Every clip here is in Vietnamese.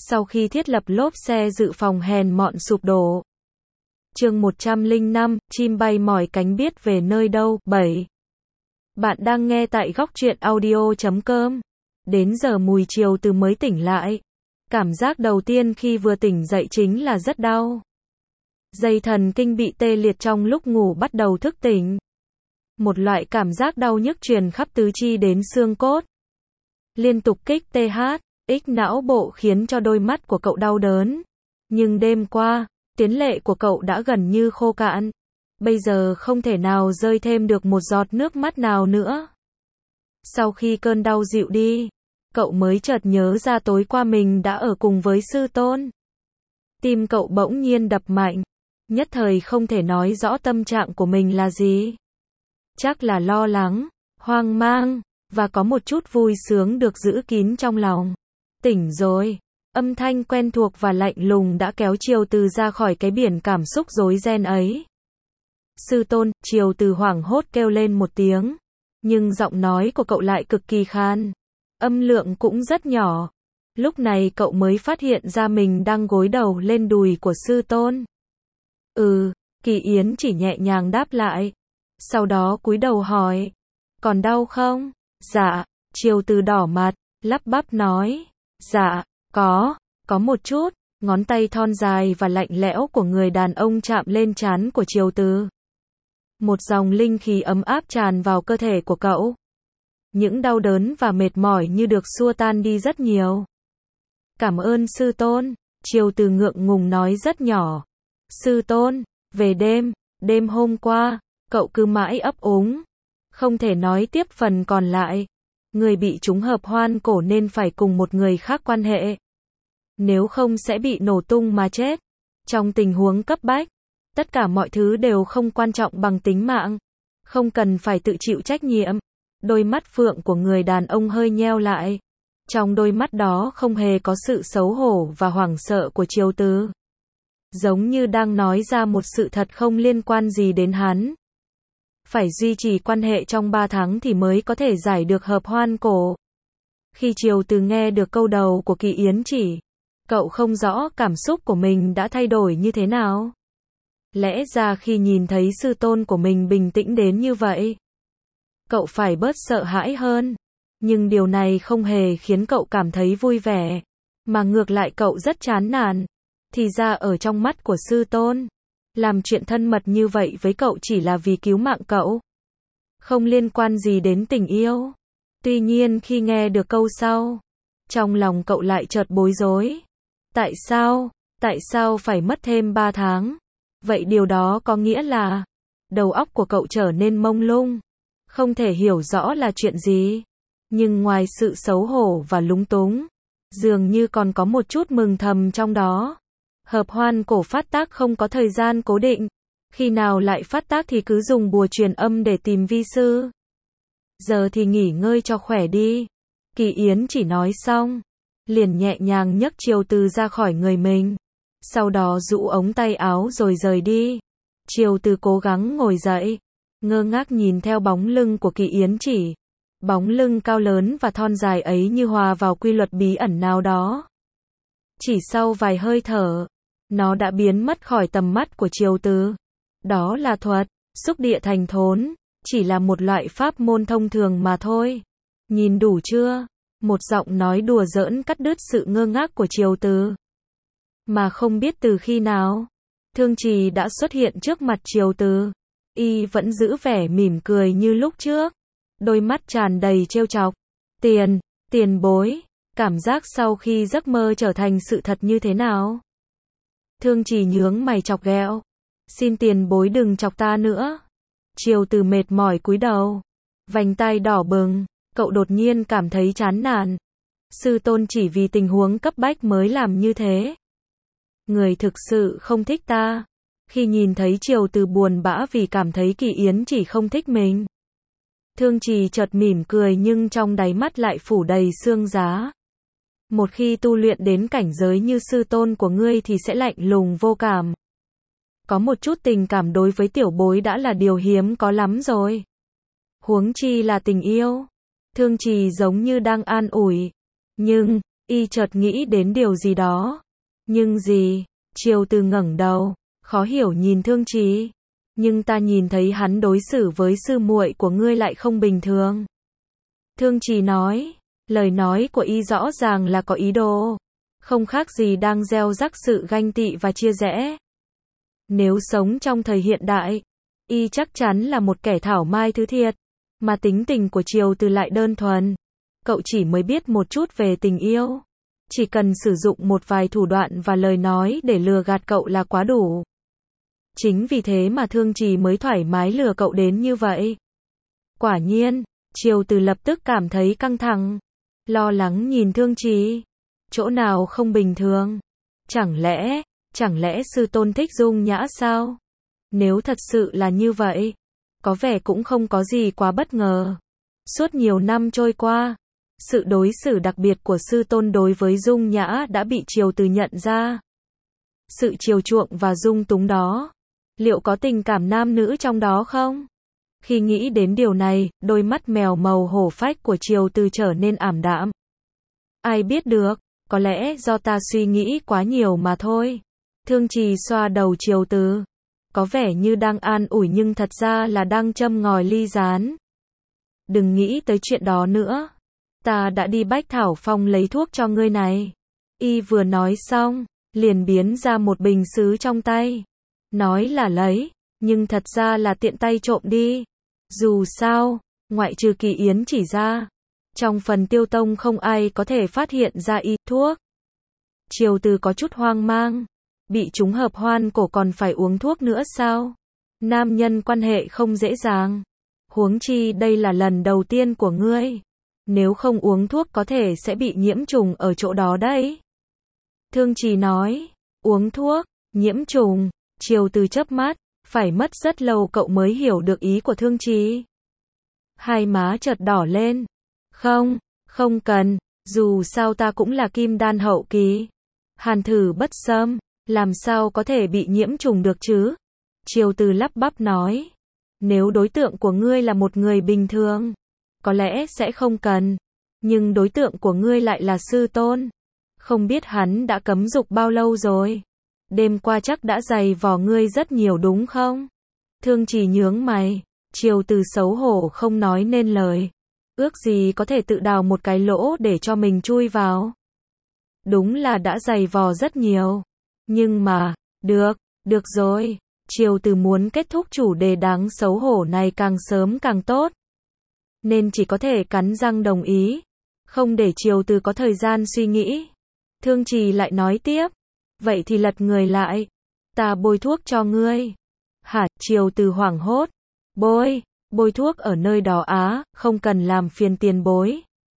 Sau khi thiết lập lốp xe dự phòng hèn mọn sụp đổ. Chương 105, chim bay mỏi cánh biết về nơi đâu. 7. Bạn đang nghe tại góc truyện audio.com. Đến giờ mùi chiều từ mới tỉnh lại. Cảm giác đầu tiên khi vừa tỉnh dậy chính là rất đau. Dây thần kinh bị tê liệt trong lúc ngủ bắt đầu thức tỉnh. Một loại cảm giác đau nhức truyền khắp tứ chi đến xương cốt. Liên tục kích TH, não bộ khiến cho đôi mắt của cậu đau đớn. Nhưng đêm qua, tuyến lệ của cậu đã gần như khô cạn. Bây giờ không thể nào rơi thêm được một giọt nước mắt nào nữa. Sau khi cơn đau dịu đi, cậu mới chợt nhớ ra tối qua mình đã ở cùng với sư tôn. Tim cậu bỗng nhiên đập mạnh, nhất thời không thể nói rõ tâm trạng của mình là gì. Chắc là lo lắng, hoang mang, và có một chút vui sướng được giữ kín trong lòng. Tỉnh rồi, âm thanh quen thuộc và lạnh lùng đã kéo Triều Từ ra khỏi cái biển cảm xúc rối ren ấy. Sư tôn, Triều Từ hoảng hốt kêu lên một tiếng, nhưng giọng nói của cậu lại cực kỳ khan, âm lượng cũng rất nhỏ. Lúc này cậu mới phát hiện ra mình đang gối đầu lên đùi của sư tôn. Kỳ Yến chỉ nhẹ nhàng đáp lại, sau đó cúi đầu hỏi, còn đau không? Dạ. Triều Từ đỏ mặt, lắp bắp nói, dạ, có một chút. Ngón tay thon dài và lạnh lẽo của người đàn ông chạm lên trán của Triều Từ. Một dòng linh khí ấm áp tràn vào cơ thể của cậu. Những đau đớn và mệt mỏi như được xua tan đi rất nhiều. Cảm ơn sư tôn, Triều Từ ngượng ngùng nói rất nhỏ. Sư tôn, về đêm hôm qua, cậu cứ mãi ấp úng, không thể nói tiếp phần còn lại. Người bị trúng hợp hoan cổ nên phải cùng một người khác quan hệ. Nếu không sẽ bị nổ tung mà chết. Trong tình huống cấp bách, tất cả mọi thứ đều không quan trọng bằng tính mạng. Không cần phải tự chịu trách nhiệm. Đôi mắt phượng của người đàn ông hơi nheo lại. Trong đôi mắt đó không hề có sự xấu hổ và hoảng sợ của Triều Từ. Giống như đang nói ra một sự thật không liên quan gì đến hắn. Phải duy trì quan hệ trong 3 tháng thì mới có thể giải được hợp hoan cổ. Khi Triều Từ nghe được câu đầu của Kỳ Yến chỉ, cậu không rõ cảm xúc của mình đã thay đổi như thế nào. Lẽ ra khi nhìn thấy sư tôn của mình bình tĩnh đến như vậy, cậu phải bớt sợ hãi hơn. Nhưng điều này không hề khiến cậu cảm thấy vui vẻ, mà ngược lại cậu rất chán nản. Thì ra ở trong mắt của sư tôn, làm chuyện thân mật như vậy với cậu chỉ là vì cứu mạng cậu, không liên quan gì đến tình yêu. Tuy nhiên khi nghe được câu sau, trong lòng cậu lại chợt bối rối. Tại sao phải mất thêm 3 tháng? Vậy điều đó có nghĩa là, đầu óc của cậu trở nên mông lung, không thể hiểu rõ là chuyện gì. Nhưng ngoài sự xấu hổ và lúng túng, dường như còn có một chút mừng thầm trong đó. Hợp hoan cổ phát tác không có thời gian cố định. Khi nào lại phát tác thì cứ dùng bùa truyền âm để tìm vi sư. Giờ thì nghỉ ngơi cho khỏe đi. Kỳ Yến chỉ nói xong, liền nhẹ nhàng nhấc Triều Từ ra khỏi người mình. Sau đó rũ ống tay áo rồi rời đi. Triều Từ cố gắng ngồi dậy, ngơ ngác nhìn theo bóng lưng của Kỳ Yến chỉ. Bóng lưng cao lớn và thon dài ấy như hòa vào quy luật bí ẩn nào đó. Chỉ sau vài hơi thở, nó đã biến mất khỏi tầm mắt của Triều Từ. Đó là thuật xúc địa thành thốn, chỉ là một loại pháp môn thông thường mà thôi. Nhìn đủ chưa? Một giọng nói đùa giỡn cắt đứt sự ngơ ngác của Triều Từ. Mà không biết từ khi nào, Thương Trì đã xuất hiện trước mặt Triều Từ. Y vẫn giữ vẻ mỉm cười như lúc trước, đôi mắt tràn đầy trêu chọc. Tiền bối, cảm giác sau khi giấc mơ trở thành sự thật như thế nào? Thương Trì nhướng mày chọc ghẹo. Xin tiền bối đừng chọc ta nữa. Triều Từ mệt mỏi cúi đầu, vành tai đỏ bừng, cậu đột nhiên cảm thấy chán nản. Sư tôn chỉ vì tình huống cấp bách mới làm như thế. Người thực sự không thích ta. Khi nhìn thấy Triều Từ buồn bã vì cảm thấy Kỳ Yến chỉ không thích mình, Thương Trì chợt mỉm cười nhưng trong đáy mắt lại phủ đầy sương giá. Một khi tu luyện đến cảnh giới như sư tôn của ngươi thì sẽ lạnh lùng vô cảm. Có một chút tình cảm đối với tiểu bối đã là điều hiếm có lắm rồi. Huống chi là tình yêu. Thương Trì giống như đang an ủi. Nhưng, Y chợt nghĩ đến điều gì đó. Nhưng gì? Triều Từ ngẩng đầu, khó hiểu nhìn Thương Trì. Nhưng ta nhìn thấy hắn đối xử với sư muội của ngươi lại không bình thường. Thương Trì nói, lời nói của Y rõ ràng là có ý đồ. Không khác gì đang gieo rắc sự ganh tị và chia rẽ. Nếu sống trong thời hiện đại, Y chắc chắn là một kẻ thảo mai thứ thiệt. Mà tính tình của Triều Từ lại đơn thuần. Cậu chỉ mới biết một chút về tình yêu. Chỉ cần sử dụng một vài thủ đoạn và lời nói để lừa gạt cậu là quá đủ. Chính vì thế mà Thương Trì mới thoải mái lừa cậu đến như vậy. Quả nhiên, Triều Từ lập tức cảm thấy căng thẳng. Lo lắng nhìn Thương Trì. Chỗ nào không bình thường? Chẳng lẽ sư tôn thích Dung Nhã sao? Nếu thật sự là như vậy, có vẻ cũng không có gì quá bất ngờ. Suốt nhiều năm trôi qua, sự đối xử đặc biệt của sư tôn đối với Dung Nhã đã bị Triều Từ nhận ra. Sự chiều chuộng và dung túng đó, liệu có tình cảm nam nữ trong đó không? Khi nghĩ đến điều này, đôi mắt mèo màu hổ phách của Triều Từ trở nên ảm đạm. Ai biết được, có lẽ do ta suy nghĩ quá nhiều mà thôi. Thương Trì xoa đầu Triều Từ, có vẻ như đang an ủi nhưng thật ra là đang châm ngòi ly gián. Đừng nghĩ tới chuyện đó nữa. Ta đã đi Bách Thảo Phong lấy thuốc cho ngươi này. Y vừa nói xong, liền biến ra một bình sứ trong tay. Nói là lấy, nhưng thật ra là tiện tay trộm đi. Dù sao, ngoại trừ Kỳ Yến chỉ ra, trong phần Tiêu Tông không ai có thể phát hiện ra Y thuốc. Triều Từ có chút hoang mang. Bị trúng hợp hoan cổ còn phải uống thuốc nữa sao? Nam nhân quan hệ không dễ dàng. Huống chi đây là lần đầu tiên của ngươi. Nếu không uống thuốc có thể sẽ bị nhiễm trùng ở chỗ đó đấy. Thương Trì nói, uống thuốc, nhiễm trùng. Triều Từ chớp mắt, phải mất rất lâu cậu mới hiểu được ý của Thương Trì. Hai má chợt đỏ lên. Không cần, dù sao ta cũng là kim đan hậu kỳ. Hàn thử bất xâm, làm sao có thể bị nhiễm trùng được chứ? Triều Từ lắp bắp nói, nếu đối tượng của ngươi là một người bình thường, có lẽ sẽ không cần, nhưng đối tượng của ngươi lại là sư tôn. Không biết hắn đã cấm dục bao lâu rồi? Đêm qua chắc đã giày vò ngươi rất nhiều đúng không? Thương Trì nhướng mày, Triều Từ xấu hổ không nói nên lời. Ước gì có thể tự đào một cái lỗ để cho mình chui vào. Đúng là đã giày vò rất nhiều. Nhưng mà, được rồi. Triều Từ muốn kết thúc chủ đề đáng xấu hổ này càng sớm càng tốt. Nên chỉ có thể cắn răng đồng ý. Không để Triều Từ có thời gian suy nghĩ. Thương Trì lại nói tiếp. Vậy thì lật người lại. Ta bôi thuốc cho ngươi. Hả? Triều Từ hoảng hốt. Bôi thuốc ở nơi đó á, không cần làm phiền tiền bối.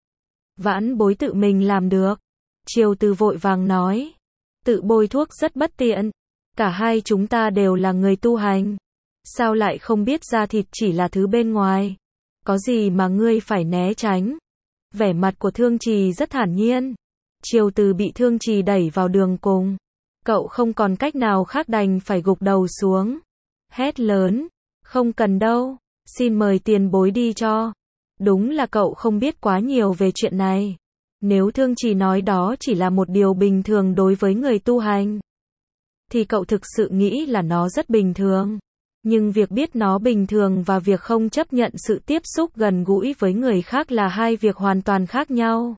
Vãn bối tự mình làm được. Triều Từ vội vàng nói. Tự bôi thuốc rất bất tiện. Cả hai chúng ta đều là người tu hành. Sao lại không biết da thịt chỉ là thứ bên ngoài? Có gì mà ngươi phải né tránh? Vẻ mặt của Thương Trì rất thản nhiên. Triều Từ bị Thương Trì đẩy vào đường cùng. Cậu không còn cách nào khác đành phải gục đầu xuống. Hét lớn. Không cần đâu. Xin mời tiền bối đi cho. Đúng là cậu không biết quá nhiều về chuyện này. Nếu Thương Trì nói đó chỉ là một điều bình thường đối với người tu hành, thì cậu thực sự nghĩ là nó rất bình thường. Nhưng việc biết nó bình thường và việc không chấp nhận sự tiếp xúc gần gũi với người khác là hai việc hoàn toàn khác nhau.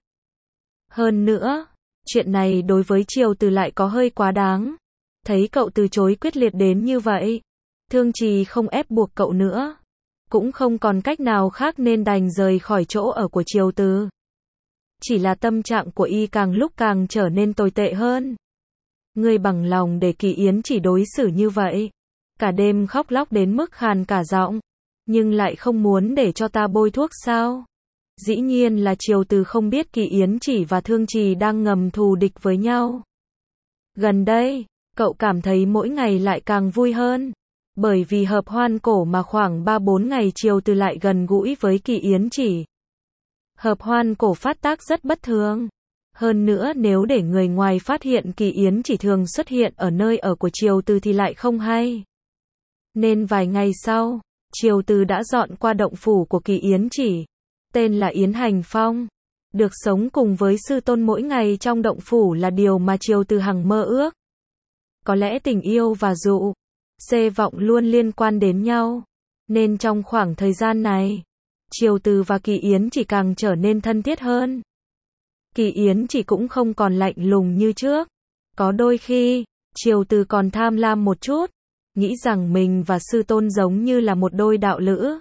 Hơn nữa, chuyện này đối với Triều Từ lại có hơi quá đáng. Thấy cậu từ chối quyết liệt đến như vậy, Thương Trì không ép buộc cậu nữa. Cũng không còn cách nào khác nên đành rời khỏi chỗ ở của Triều Từ. Chỉ là tâm trạng của Y càng lúc càng trở nên tồi tệ hơn. Ngươi bằng lòng để Kỳ Yến chỉ đối xử như vậy. Cả đêm khóc lóc đến mức khàn cả giọng. Nhưng lại không muốn để cho ta bôi thuốc sao? Dĩ nhiên là Triều Từ không biết Kỳ Yến chỉ và Thương Trì đang ngầm thù địch với nhau. Gần đây, cậu cảm thấy mỗi ngày lại càng vui hơn. Bởi vì hợp hoan cổ mà khoảng 3-4 ngày Triều Từ lại gần gũi với Kỳ Yến chỉ. Hợp hoan cổ phát tác rất bất thường. Hơn nữa nếu để người ngoài phát hiện Kỳ Yến chỉ thường xuất hiện ở nơi ở của Triều Từ thì lại không hay. Nên vài ngày sau, Triều Từ đã dọn qua động phủ của Kỳ Yến chỉ. Tên là Yến Hành Phong. Được sống cùng với sư tôn mỗi ngày trong động phủ là điều mà Triều Từ hằng mơ ước. Có lẽ tình yêu và dụ vọng luôn liên quan đến nhau, nên trong khoảng thời gian này, Triều Từ và Kỳ Yến chỉ càng trở nên thân thiết hơn. Kỳ Yến chỉ cũng không còn lạnh lùng như trước. Có đôi khi, Triều Từ còn tham lam một chút, nghĩ rằng mình và sư tôn giống như là một đôi đạo lữ.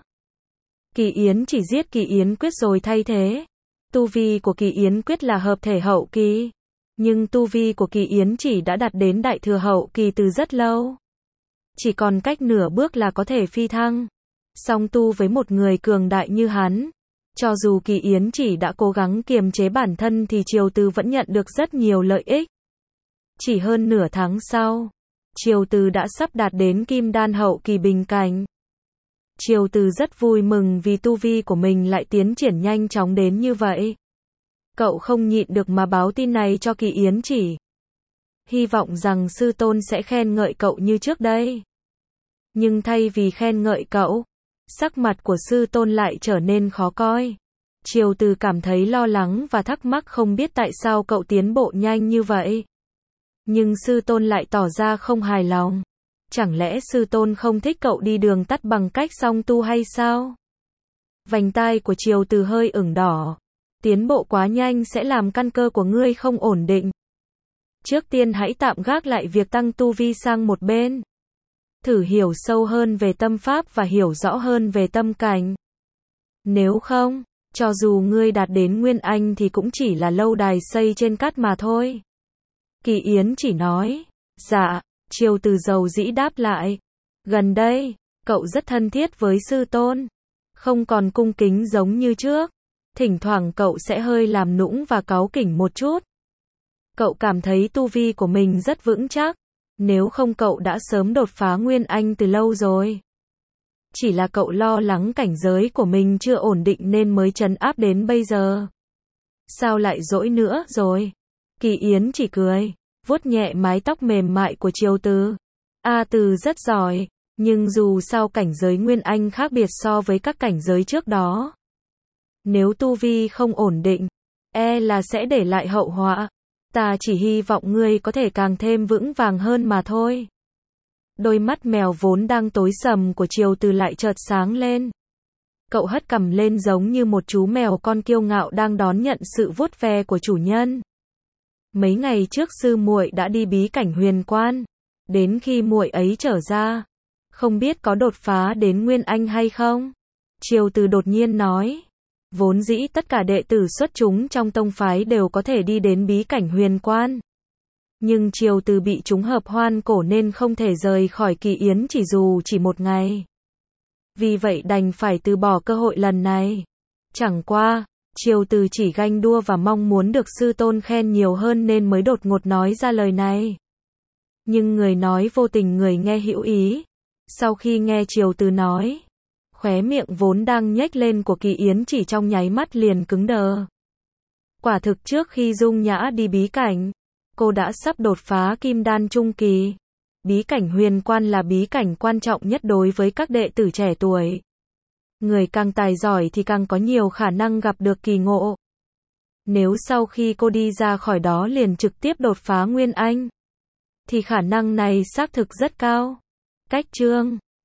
Kỳ Yến chỉ giết Kỳ Yến Quyết rồi thay thế. Tu vi của Kỳ Yến Quyết là hợp thể hậu kỳ, nhưng tu vi của Kỳ Yến chỉ đã đạt đến đại thừa hậu kỳ từ rất lâu. Chỉ còn cách nửa bước là có thể phi thăng. Song tu với một người cường đại như hắn, cho dù Kỳ Yến chỉ đã cố gắng kiềm chế bản thân thì Triều Từ vẫn nhận được rất nhiều lợi ích. Chỉ hơn nửa tháng sau, Triều Từ đã sắp đạt đến kim đan hậu kỳ bình cảnh. Triều Từ rất vui mừng vì tu vi của mình lại tiến triển nhanh chóng đến như vậy. Cậu không nhịn được mà báo tin này cho Kỳ Yến chỉ. Hy vọng rằng sư tôn sẽ khen ngợi cậu như trước đây. Nhưng thay vì khen ngợi cậu, sắc mặt của sư tôn lại trở nên khó coi. Triều Từ cảm thấy lo lắng và thắc mắc không biết tại sao cậu tiến bộ nhanh như vậy. Nhưng sư tôn lại tỏ ra không hài lòng. Chẳng lẽ sư tôn không thích cậu đi đường tắt bằng cách song tu hay sao? Vành tai của Triều Từ hơi ửng đỏ. Tiến bộ quá nhanh sẽ làm căn cơ của ngươi không ổn định. Trước tiên hãy tạm gác lại việc tăng tu vi sang một bên. Thử hiểu sâu hơn về tâm pháp và hiểu rõ hơn về tâm cảnh. Nếu không, cho dù ngươi đạt đến Nguyên Anh thì cũng chỉ là lâu đài xây trên cát mà thôi. Kỳ Yến chỉ nói, dạ. Triều Từ dầu dĩ đáp lại. Gần đây, cậu rất thân thiết với sư tôn. Không còn cung kính giống như trước. Thỉnh thoảng cậu sẽ hơi làm nũng và cáu kỉnh một chút. Cậu cảm thấy tu vi của mình rất vững chắc. Nếu không cậu đã sớm đột phá Nguyên Anh từ lâu rồi. Chỉ là cậu lo lắng cảnh giới của mình chưa ổn định nên mới trấn áp đến bây giờ. Sao lại dỗi nữa rồi? Kỳ Yến chỉ cười, vuốt nhẹ mái tóc mềm mại của Triều Từ. A Từ rất giỏi, nhưng dù sao cảnh giới Nguyên Anh khác biệt so với các cảnh giới trước đó. Nếu tu vi không ổn định, là sẽ để lại hậu họa. Ta chỉ hy vọng ngươi có thể càng thêm vững vàng hơn mà thôi. Đôi mắt mèo vốn đang tối sầm của Triều Từ lại chợt sáng lên. Cậu hất cằm lên giống như một chú mèo con kiêu ngạo đang đón nhận sự vuốt ve của chủ nhân. Mấy ngày trước sư muội đã đi bí cảnh Huyền Quan. Đến khi muội ấy trở ra, không biết có đột phá đến Nguyên Anh hay không? Triều Từ đột nhiên nói. Vốn dĩ tất cả đệ tử xuất chúng trong tông phái đều có thể đi đến bí cảnh Huyền Quan. Nhưng Triều Từ bị trúng hợp hoan cổ nên không thể rời khỏi Kỳ Yến chỉ dù chỉ một ngày. Vì vậy đành phải từ bỏ cơ hội lần này. Chẳng qua, Triều Từ chỉ ganh đua và mong muốn được sư tôn khen nhiều hơn nên mới đột ngột nói ra lời này. Nhưng người nói vô tình người nghe hữu ý. Sau khi nghe Triều Từ nói, khóe miệng vốn đang nhếch lên của Kỳ Yến chỉ trong nháy mắt liền cứng đờ. Quả thực trước khi Dung Nhã đi bí cảnh, cô đã sắp đột phá kim đan trung kỳ. Bí cảnh Huyền Quan là bí cảnh quan trọng nhất đối với các đệ tử trẻ tuổi. Người càng tài giỏi thì càng có nhiều khả năng gặp được kỳ ngộ. Nếu sau khi cô đi ra khỏi đó liền trực tiếp đột phá Nguyên Anh, thì khả năng này xác thực rất cao. Cách chương